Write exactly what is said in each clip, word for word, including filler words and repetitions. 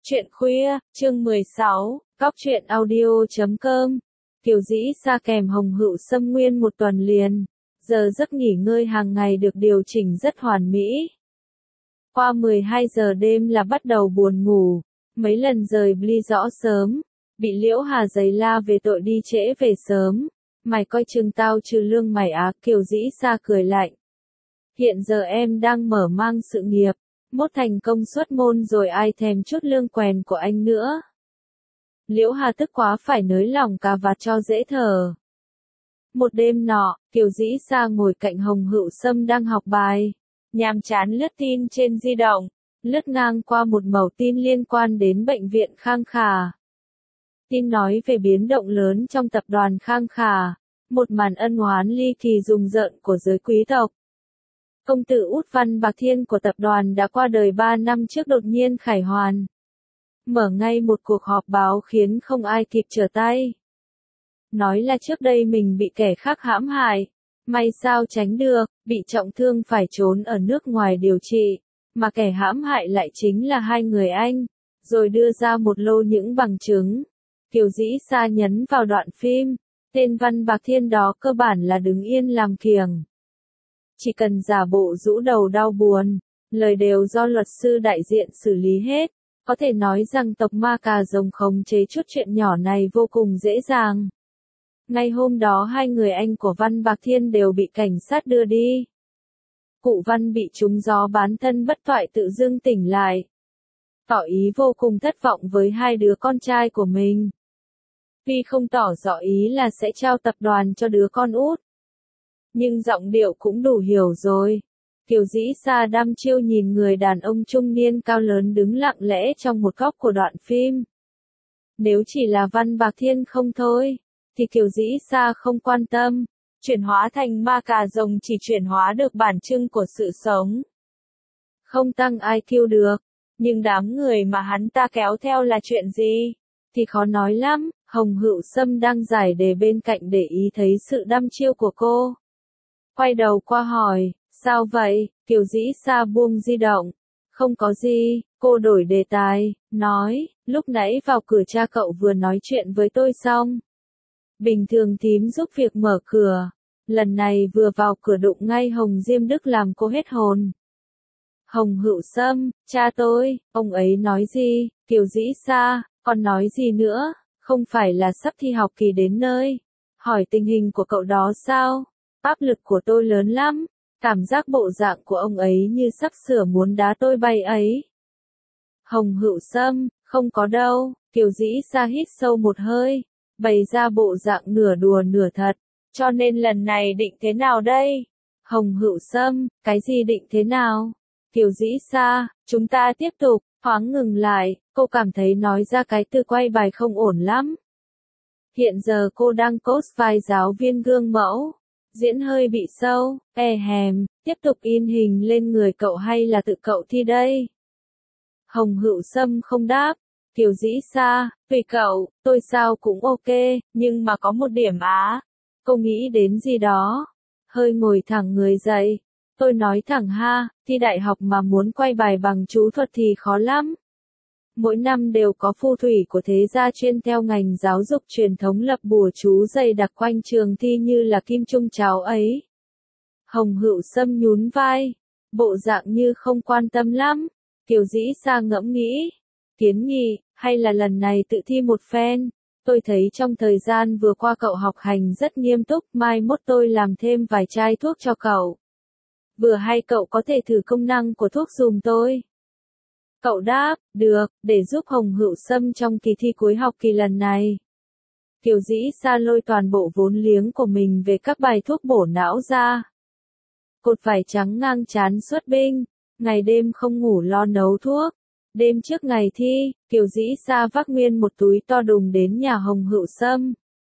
Chuyện khuya, chương mười sáu, cóc truyện audio chấm com. Kiều Dĩ Sa kèm Hồng Hựu Sâm nguyên một tuần liền. Giờ giấc nghỉ ngơi hàng ngày được điều chỉnh rất hoàn mỹ. Qua mười hai giờ đêm là bắt đầu buồn ngủ. Mấy lần rời Bli rõ sớm. Bị Liễu Hà giày la về tội đi trễ về sớm. Mày coi chừng tao trừ lương mày á. Kiều Dĩ Sa cười lạnh. Hiện giờ em đang mở mang sự nghiệp. Mốt thành công xuất môn rồi ai thèm chút lương quèn của anh nữa. Liễu Hà tức quá phải nới lỏng cà vạt cho dễ thở. Một đêm nọ, Kiều Dĩ Sa ngồi cạnh Hồng Hựu Sâm đang học bài. Nhàm chán lướt tin trên di động, lướt ngang qua một mẩu tin liên quan đến bệnh viện Khang Khả. Tin nói về biến động lớn trong tập đoàn Khang Khả, một màn ân oán ly kỳ rùng rợn của giới quý tộc. Công tử Út Văn Bạc Thiên của tập đoàn đã qua đời ba năm trước đột nhiên khải hoàn. Mở ngay một cuộc họp báo khiến không ai kịp trở tay. Nói là trước đây mình bị kẻ khác hãm hại. May sao tránh được, bị trọng thương phải trốn ở nước ngoài điều trị. Mà kẻ hãm hại lại chính là hai người Anh. Rồi đưa ra một lô những bằng chứng. Kiều Dĩ Sa nhấn vào đoạn phim. Tên Văn Bạc Thiên đó cơ bản là đứng yên làm kiềng. Chỉ cần giả bộ rũ đầu đau buồn, lời đều do luật sư đại diện xử lý hết. Có thể nói rằng tộc ma cà rồng khống chế chút chuyện nhỏ này vô cùng dễ dàng. Ngay hôm đó hai người anh của Văn Bạc Thiên đều bị cảnh sát đưa đi. Cụ Văn bị trúng gió bán thân bất toại tự dưng tỉnh lại. Tỏ ý vô cùng thất vọng với hai đứa con trai của mình. Vì không tỏ rõ ý là sẽ trao tập đoàn cho đứa con út. Nhưng giọng điệu cũng đủ hiểu rồi. Kiều Dĩ Sa đăm chiêu nhìn người đàn ông trung niên cao lớn đứng lặng lẽ trong một góc của đoạn phim. Nếu chỉ là Văn Bạc Thiên không thôi, thì Kiều Dĩ Sa không quan tâm. Chuyển hóa thành ma cà rồng chỉ chuyển hóa được bản chất của sự sống. Không tăng i kiu được. Nhưng đám người mà hắn ta kéo theo là chuyện gì? Thì khó nói lắm. Hồng Hựu Sâm đang giải đề bên cạnh để ý thấy sự đăm chiêu của cô. Quay đầu qua hỏi, sao vậy? Kiều Dĩ Sa buông di động. Không có gì, cô đổi đề tài, nói, lúc nãy vào cửa cha cậu vừa nói chuyện với tôi xong. Bình thường thím giúp việc mở cửa. Lần này vừa vào cửa đụng ngay Hồng Diêm Đức làm cô hết hồn. Hồng Hựu Sâm, cha tôi, ông ấy nói gì? Kiều Dĩ Sa, còn nói gì nữa? Không phải là sắp thi học kỳ đến nơi. Hỏi tình hình của cậu đó sao? Áp lực của tôi lớn lắm, cảm giác bộ dạng của ông ấy như sắp sửa muốn đá tôi bay ấy. Hồng Hựu Sâm, không có đâu. Kiều Dĩ Sa hít sâu một hơi, bày ra bộ dạng nửa đùa nửa thật. Cho nên lần này định thế nào đây? Hồng Hựu Sâm, cái gì định thế nào? Kiều Dĩ Sa, chúng ta tiếp tục. Thoáng ngừng lại, cô cảm thấy nói ra cái từ quay bài không ổn lắm. Hiện giờ cô đang cos vai giáo viên gương mẫu. Diễn hơi bị sâu, e hèm, tiếp tục in hình lên người cậu hay là tự cậu thi đây? Hồng Hựu Sâm không đáp. Kiều Dĩ Sa, tùy cậu, tôi sao cũng ok, nhưng mà có một điểm á. Cô nghĩ đến gì đó? Hơi ngồi thẳng người dậy. Tôi nói thẳng ha, thi đại học mà muốn quay bài bằng chú thuật thì khó lắm. Mỗi năm đều có phù thủy của thế gia chuyên theo ngành giáo dục truyền thống lập bùa chú dày đặc quanh trường thi như là kim trung cháo ấy. Hồng Hựu Sâm nhún vai, bộ dạng như không quan tâm lắm. Kiều Dĩ Sa ngẫm nghĩ, kiến nghị, hay là lần này tự thi một phen. Tôi thấy trong thời gian vừa qua cậu học hành rất nghiêm túc, mai mốt tôi làm thêm vài chai thuốc cho cậu. Vừa hay cậu có thể thử công năng của thuốc giùm tôi. Cậu đáp, được, để giúp Hồng Hựu Sâm trong kỳ thi cuối học kỳ lần này. Kiều Dĩ Sa lôi toàn bộ vốn liếng của mình về các bài thuốc bổ não ra. Cột vải trắng ngang trán xuất binh, ngày đêm không ngủ lo nấu thuốc. Đêm trước ngày thi, Kiều Dĩ Sa vác nguyên một túi to đùng đến nhà Hồng Hựu Sâm.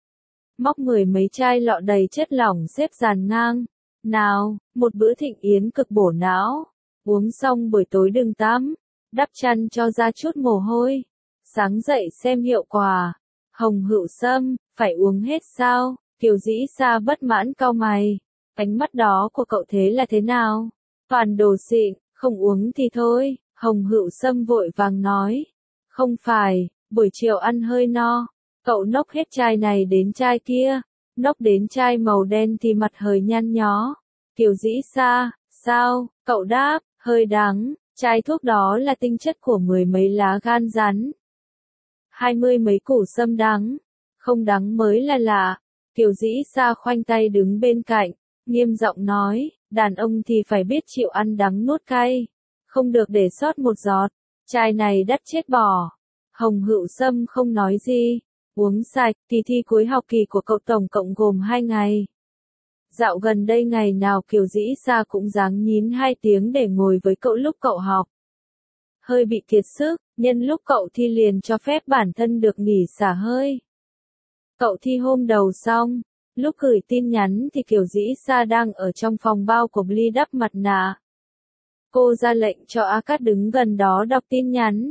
Móc mười mấy chai lọ đầy chất lỏng xếp dàn ngang. Nào, một bữa thịnh yến cực bổ não. Uống xong buổi tối đừng tắm. Đắp chăn cho ra chút mồ hôi. Sáng dậy xem hiệu quả. Hồng Hựu Sâm, phải uống hết sao? Kiều Dĩ Sa bất mãn cau mày. Ánh mắt đó của cậu thế là thế nào? Toàn đồ xịn, không uống thì thôi. Hồng Hựu Sâm vội vàng nói. Không phải, buổi chiều ăn hơi no, cậu nốc hết chai này đến chai kia, nốc đến chai màu đen thì mặt hơi nhăn nhó. Kiều Dĩ Sa, sao, cậu đáp, hơi đắng, chai thuốc đó là tinh chất của mười mấy lá gan rắn. Hai mươi mấy củ sâm đắng, không đắng mới là lạ. Kiều Dĩ Sa khoanh tay đứng bên cạnh, nghiêm giọng nói, đàn ông thì phải biết chịu ăn đắng nuốt cay, không được để sót một giọt, chai này đắt chết bỏ. Hồng Hựu Sâm không nói gì, uống sạch. Kỳ thi cuối học kỳ của cậu tổng cộng gồm hai ngày. Dạo gần đây ngày nào Kiều Dĩ Sa cũng ráng nhín hai tiếng để ngồi với cậu lúc cậu học. Hơi bị kiệt sức, nhân lúc cậu thi liền cho phép bản thân được nghỉ xả hơi. Cậu thi hôm đầu xong, lúc gửi tin nhắn thì Kiều Dĩ Sa đang ở trong phòng bao của Bly đắp mặt nạ. Cô ra lệnh cho A Cát đứng gần đó đọc tin nhắn.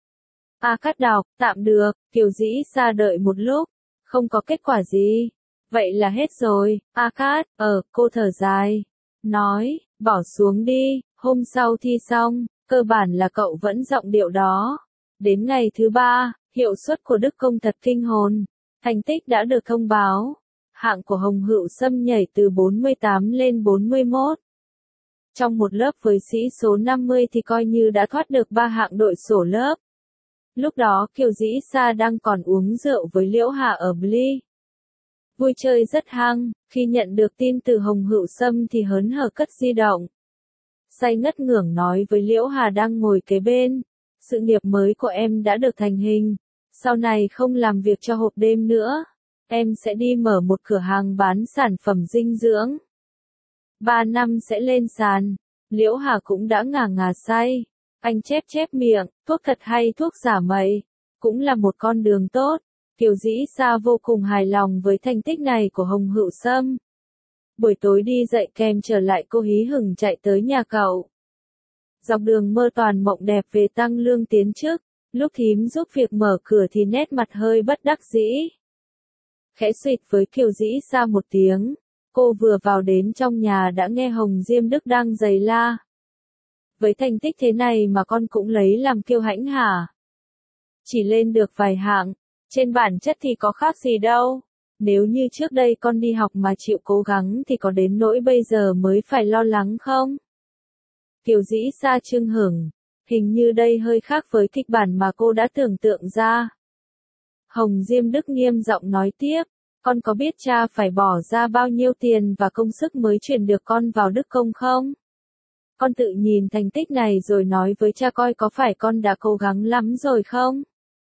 A Cát đọc, tạm được. Kiều Dĩ Sa đợi một lúc, không có kết quả gì. Vậy là hết rồi. A Cát, ờ, cô thở dài, nói, bỏ xuống đi. Hôm sau thi xong, cơ bản là cậu vẫn giọng điệu đó. Đến ngày thứ ba, hiệu suất của Đức Công thật kinh hồn. Thành tích đã được thông báo. Hạng của Hồng Hựu Sâm nhảy từ bốn mươi tám lên bốn mươi mốt. Trong một lớp với sĩ số năm mươi thì coi như đã thoát được ba hạng đội sổ lớp. Lúc đó Kiều Dĩ Sa đang còn uống rượu với Liễu Hà ở Bly. Vui chơi rất hăng, khi nhận được tin từ Hồng Hựu Sâm thì hớn hở cất di động. Say ngất ngưởng nói với Liễu Hà đang ngồi kế bên, sự nghiệp mới của em đã được thành hình, sau này không làm việc cho hộp đêm nữa, em sẽ đi mở một cửa hàng bán sản phẩm dinh dưỡng. Ba năm sẽ lên sàn. Liễu Hà cũng đã ngà ngà say. Anh chép chép miệng, thuốc thật hay thuốc giả mậy, cũng là một con đường tốt. Kiều Dĩ Sa vô cùng hài lòng với thành tích này của Hồng Hựu Sâm. Buổi tối đi dạy kèm trở lại cô hí hửng chạy tới nhà cậu. Dọc đường mơ toàn mộng đẹp về tăng lương tiến chức, lúc thím giúp việc mở cửa thì nét mặt hơi bất đắc dĩ. Khẽ suýt với Kiều Dĩ Sa một tiếng, cô vừa vào đến trong nhà đã nghe Hồng Diêm Đức đang giày la. Với thành tích thế này mà con cũng lấy làm kiêu hãnh hả? Chỉ lên được vài hạng, trên bản chất thì có khác gì đâu. Nếu như trước đây con đi học mà chịu cố gắng thì có đến nỗi bây giờ mới phải lo lắng không? Kiều Dĩ Sa chưng hửng, hình như đây hơi khác với kịch bản mà cô đã tưởng tượng ra. Hồng Diêm Đức nghiêm giọng nói tiếp, con có biết cha phải bỏ ra bao nhiêu tiền và công sức mới chuyển được con vào Đức Công không? Con tự nhìn thành tích này rồi nói với cha coi có phải con đã cố gắng lắm rồi không?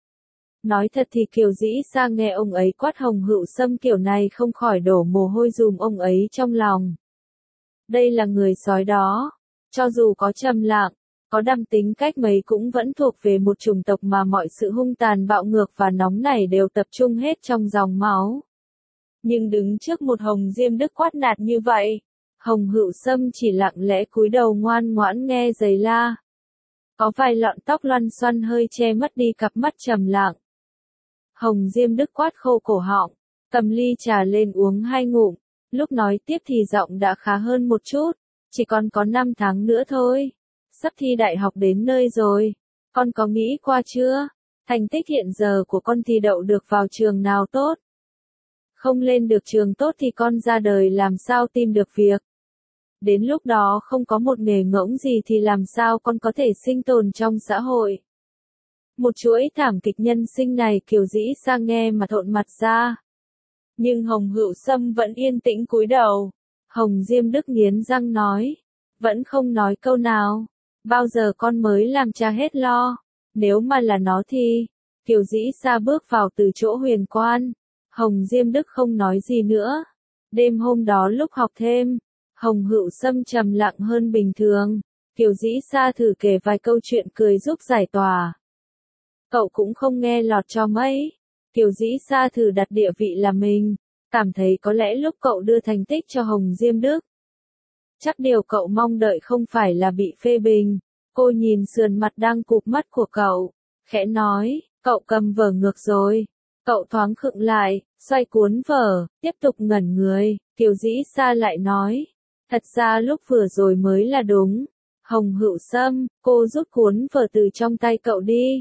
Nói thật thì Kiều Dĩ Sa nghe ông ấy quát Hồng Hựu Sâm kiểu này không khỏi đổ mồ hôi dùm ông ấy trong lòng. Đây là người sói đó, cho dù có trầm lặng, có đăm tính cách mấy cũng vẫn thuộc về một chủng tộc mà mọi sự hung tàn bạo ngược và nóng nảy đều tập trung hết trong dòng máu. Nhưng đứng trước một Hồng Diêm Đức quát nạt như vậy, Hồng Hựu Sâm chỉ lặng lẽ cúi đầu ngoan ngoãn nghe giày la. Có vài lọn tóc loăn xoăn hơi che mất đi cặp mắt trầm lặng. Hồng Diêm Đức quát khô cổ họng, cầm ly trà lên uống hai ngụm, lúc nói tiếp thì giọng đã khá hơn một chút, chỉ còn có năm tháng nữa thôi. Sắp thi đại học đến nơi rồi, con có nghĩ qua chưa? Thành tích hiện giờ của con thì đậu được vào trường nào tốt? Không lên được trường tốt thì con ra đời làm sao tìm được việc? Đến lúc đó không có một nghề ngỗng gì thì làm sao con có thể sinh tồn trong xã hội? Một chuỗi thảm kịch nhân sinh này Kiều Dĩ Sa nghe mà thộn mặt ra. Nhưng Hồng Hựu Sâm vẫn yên tĩnh cúi đầu. Hồng Diêm Đức nghiến răng nói, vẫn không nói câu nào. Bao giờ con mới làm cha hết lo? Nếu mà là nó thì... Kiều Dĩ Sa bước vào từ chỗ huyền quan. Hồng Diêm Đức không nói gì nữa. Đêm hôm đó lúc học thêm, Hồng Hựu Sâm trầm lặng hơn bình thường. Kiều Dĩ Sa thử kể vài câu chuyện cười giúp giải tỏa. Cậu cũng không nghe lọt cho mấy. Kiều Dĩ Sa thử đặt địa vị là mình, cảm thấy có lẽ lúc cậu đưa thành tích cho Hồng Diêm Đức, chắc điều cậu mong đợi không phải là bị phê bình. Cô nhìn sườn mặt đang cụp mắt của cậu, khẽ nói, cậu cầm vở ngược rồi. Cậu thoáng khựng lại, xoay cuốn vở, tiếp tục ngẩn người. Kiều Dĩ Sa lại nói, thật ra lúc vừa rồi mới là đúng. Hồng Hựu Sâm, cô rút cuốn vở từ trong tay cậu đi.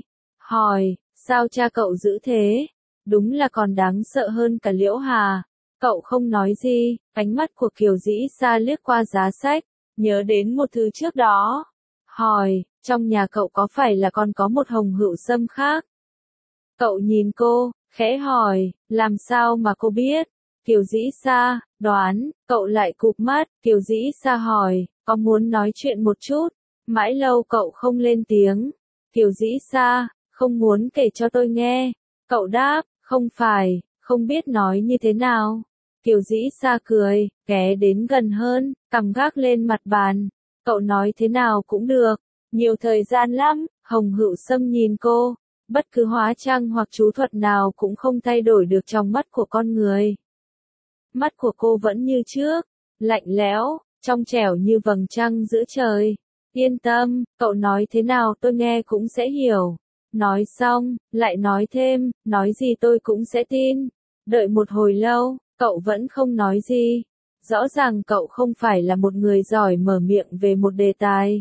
hỏi, sao cha cậu dữ thế? Đúng là còn đáng sợ hơn cả Liễu Hà. Cậu không nói gì, ánh mắt của Kiều Dĩ Sa liếc qua giá sách, nhớ đến một thứ trước đó. Hỏi, trong nhà cậu có phải là còn có một Hồng Hựu Sâm khác? Cậu nhìn cô, khẽ hỏi, làm sao mà cô biết? Kiều Dĩ Sa, đoán, cậu lại cụp mắt, Kiều Dĩ Sa hỏi, có muốn nói chuyện một chút? Mãi lâu cậu không lên tiếng. Kiều Dĩ Sa, không muốn kể cho tôi nghe. Cậu đáp, không phải, không biết nói như thế nào. Kiều Dĩ Sa cười, ghé đến gần hơn, cằm gác lên mặt bàn. Cậu nói thế nào cũng được, nhiều thời gian lắm. Hồng Hựu Sâm nhìn cô, bất cứ hóa trang hoặc chú thuật nào cũng không thay đổi được trong mắt của con người. Mắt của cô vẫn như trước, lạnh lẽo, trong trẻo như vầng trăng giữa trời. Yên tâm, cậu nói thế nào tôi nghe cũng sẽ hiểu. Nói xong, lại nói thêm, nói gì tôi cũng sẽ tin. Đợi một hồi lâu, cậu vẫn không nói gì. Rõ ràng cậu không phải là một người giỏi mở miệng về một đề tài.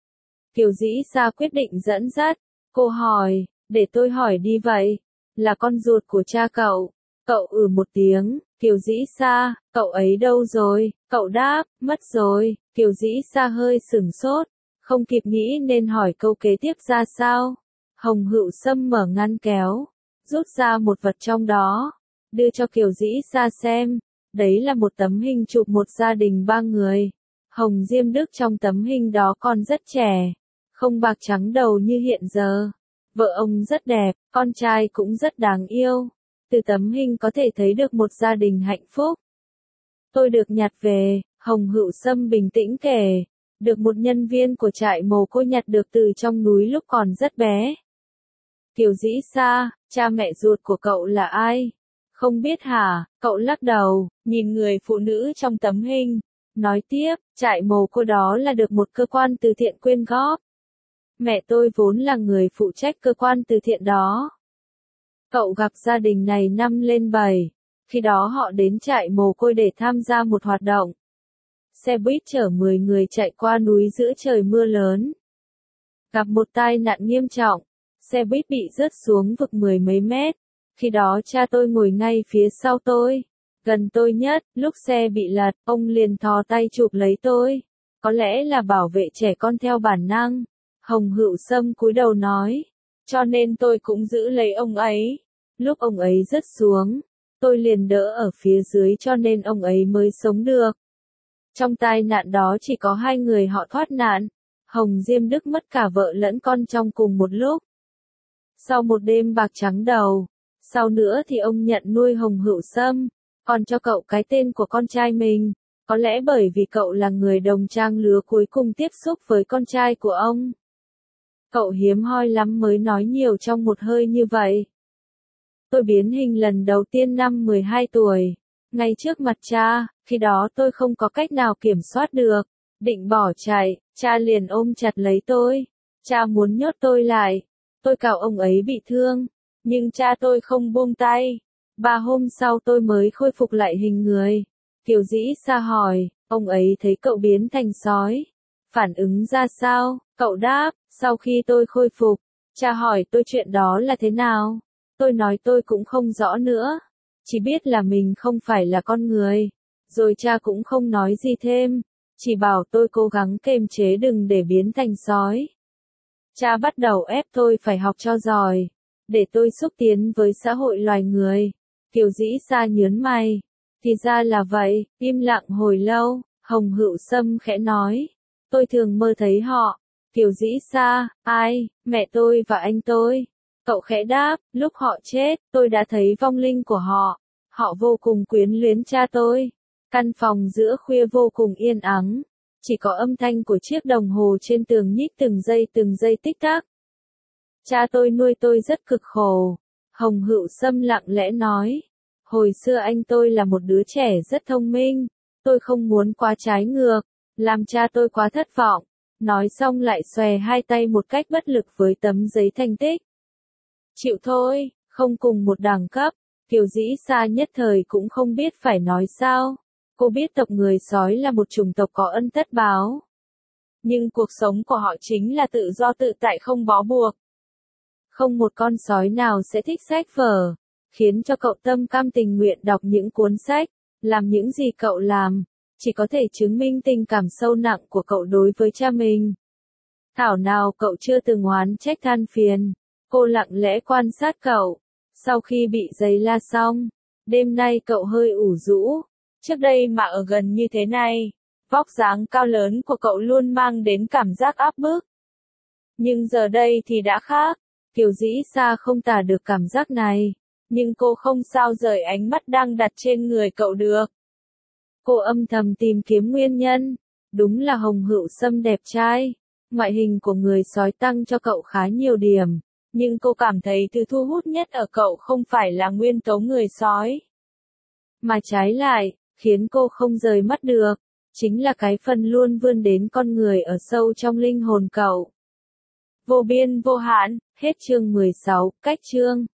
Kiều Dĩ Sa quyết định dẫn dắt. Cô hỏi, để tôi hỏi đi vậy. Là con ruột của cha cậu. Cậu ừ một tiếng. Kiều Dĩ Sa, cậu ấy đâu rồi? Cậu đáp, mất rồi. Kiều Dĩ Sa hơi sửng sốt, không kịp nghĩ nên hỏi câu kế tiếp ra sao. Hồng Hựu Sâm mở ngăn kéo, rút ra một vật trong đó, đưa cho Kiều Dĩ Sa xem. Đấy là một tấm hình chụp một gia đình ba người. Hồng Diêm Đức trong tấm hình đó còn rất trẻ, không bạc trắng đầu như hiện giờ. Vợ ông rất đẹp, con trai cũng rất đáng yêu. Từ tấm hình có thể thấy được một gia đình hạnh phúc. Tôi được nhặt về, Hồng Hựu Sâm bình tĩnh kể, được một nhân viên của trại mồ côi nhặt được từ trong núi lúc còn rất bé. Kiều Dĩ Sa, cha mẹ ruột của cậu là ai? Không biết hả? Cậu lắc đầu, nhìn người phụ nữ trong tấm hình, nói tiếp, trại mồ côi đó là được một cơ quan từ thiện quyên góp. Mẹ tôi vốn là người phụ trách cơ quan từ thiện đó. Cậu gặp gia đình này năm lên bảy, khi đó họ đến trại mồ côi để tham gia một hoạt động. Xe buýt chở mười người chạy qua núi giữa trời mưa lớn. Gặp một tai nạn nghiêm trọng, xe buýt bị rớt xuống vực mười mấy mét. Khi đó cha tôi ngồi ngay phía sau tôi, gần tôi nhất. Lúc xe bị lật, ông liền thò tay chụp lấy tôi. Có lẽ là bảo vệ trẻ con theo bản năng. Hồng Hựu Sâm cúi đầu nói, cho nên tôi cũng giữ lấy ông ấy. Lúc ông ấy rớt xuống, tôi liền đỡ ở phía dưới cho nên ông ấy mới sống được. Trong tai nạn đó chỉ có hai người họ thoát nạn. Hồng Diêm Đức mất cả vợ lẫn con trong cùng một lúc. Sau một đêm bạc trắng đầu, sau nữa thì ông nhận nuôi Hồng Hựu Sâm, còn cho cậu cái tên của con trai mình. Có lẽ bởi vì cậu là người đồng trang lứa cuối cùng tiếp xúc với con trai của ông. Cậu hiếm hoi lắm mới nói nhiều trong một hơi như vậy. Tôi biến hình lần đầu tiên năm mười hai tuổi, ngay trước mặt cha, khi đó tôi không có cách nào kiểm soát được, định bỏ chạy, cha liền ôm chặt lấy tôi, cha muốn nhốt tôi lại, tôi cào ông ấy bị thương, nhưng cha tôi không buông tay. Ba hôm sau tôi mới khôi phục lại hình người. Kiều Dĩ Sa hỏi, ông ấy thấy cậu biến thành sói, phản ứng ra sao? Cậu đáp, sau khi tôi khôi phục, cha hỏi tôi chuyện đó là thế nào? Tôi nói tôi cũng không rõ nữa, chỉ biết là mình không phải là con người. Rồi cha cũng không nói gì thêm, chỉ bảo tôi cố gắng kềm chế đừng để biến thành sói. Cha bắt đầu ép tôi phải học cho giỏi, để tôi xúc tiến với xã hội loài người. Kiều Dĩ Sa nhớn mày, thì ra là vậy. Im lặng hồi lâu, Hồng Hựu Sâm khẽ nói, tôi thường mơ thấy họ. Kiều Dĩ Sa, ai? Mẹ tôi và anh tôi. Cậu khẽ đáp, lúc họ chết, tôi đã thấy vong linh của họ. Họ vô cùng quyến luyến cha tôi. Căn phòng giữa khuya vô cùng yên ắng, chỉ có âm thanh của chiếc đồng hồ trên tường nhích từng giây từng giây tích tắc. Cha tôi nuôi tôi rất cực khổ. Hồng Hựu Sâm lặng lẽ nói, hồi xưa anh tôi là một đứa trẻ rất thông minh, tôi không muốn quá trái ngược, làm cha tôi quá thất vọng. Nói xong lại xòe hai tay một cách bất lực với tấm giấy thành tích. Chịu thôi, không cùng một đẳng cấp. Kiều Dĩ Sa nhất thời cũng không biết phải nói sao. Cô biết tộc người sói là một chủng tộc có ân tất báo. Nhưng cuộc sống của họ chính là tự do tự tại không bó buộc. Không một con sói nào sẽ thích sách vở, khiến cho cậu tâm cam tình nguyện đọc những cuốn sách, làm những gì cậu làm, chỉ có thể chứng minh tình cảm sâu nặng của cậu đối với cha mình. Thảo nào cậu chưa từng oán trách than phiền, cô lặng lẽ quan sát cậu. Sau khi bị giày la xong, đêm nay cậu hơi ủ rũ. Trước đây mà ở gần như thế này, vóc dáng cao lớn của cậu luôn mang đến cảm giác áp bức. Nhưng giờ đây thì đã khác, Kiều Dĩ Sa không tả được cảm giác này, nhưng cô không sao rời ánh mắt đang đặt trên người cậu được. Cô âm thầm tìm kiếm nguyên nhân, đúng là Hồng Hữu Sâm đẹp trai, ngoại hình của người sói tăng cho cậu khá nhiều điểm, nhưng cô cảm thấy thứ thu hút nhất ở cậu không phải là nguyên tố người sói, mà trái lại, khiến cô không rời mắt được, chính là cái phần luôn vươn đến con người ở sâu trong linh hồn cậu. Vô biên vô hạn, hết chương mười sáu, cách chương.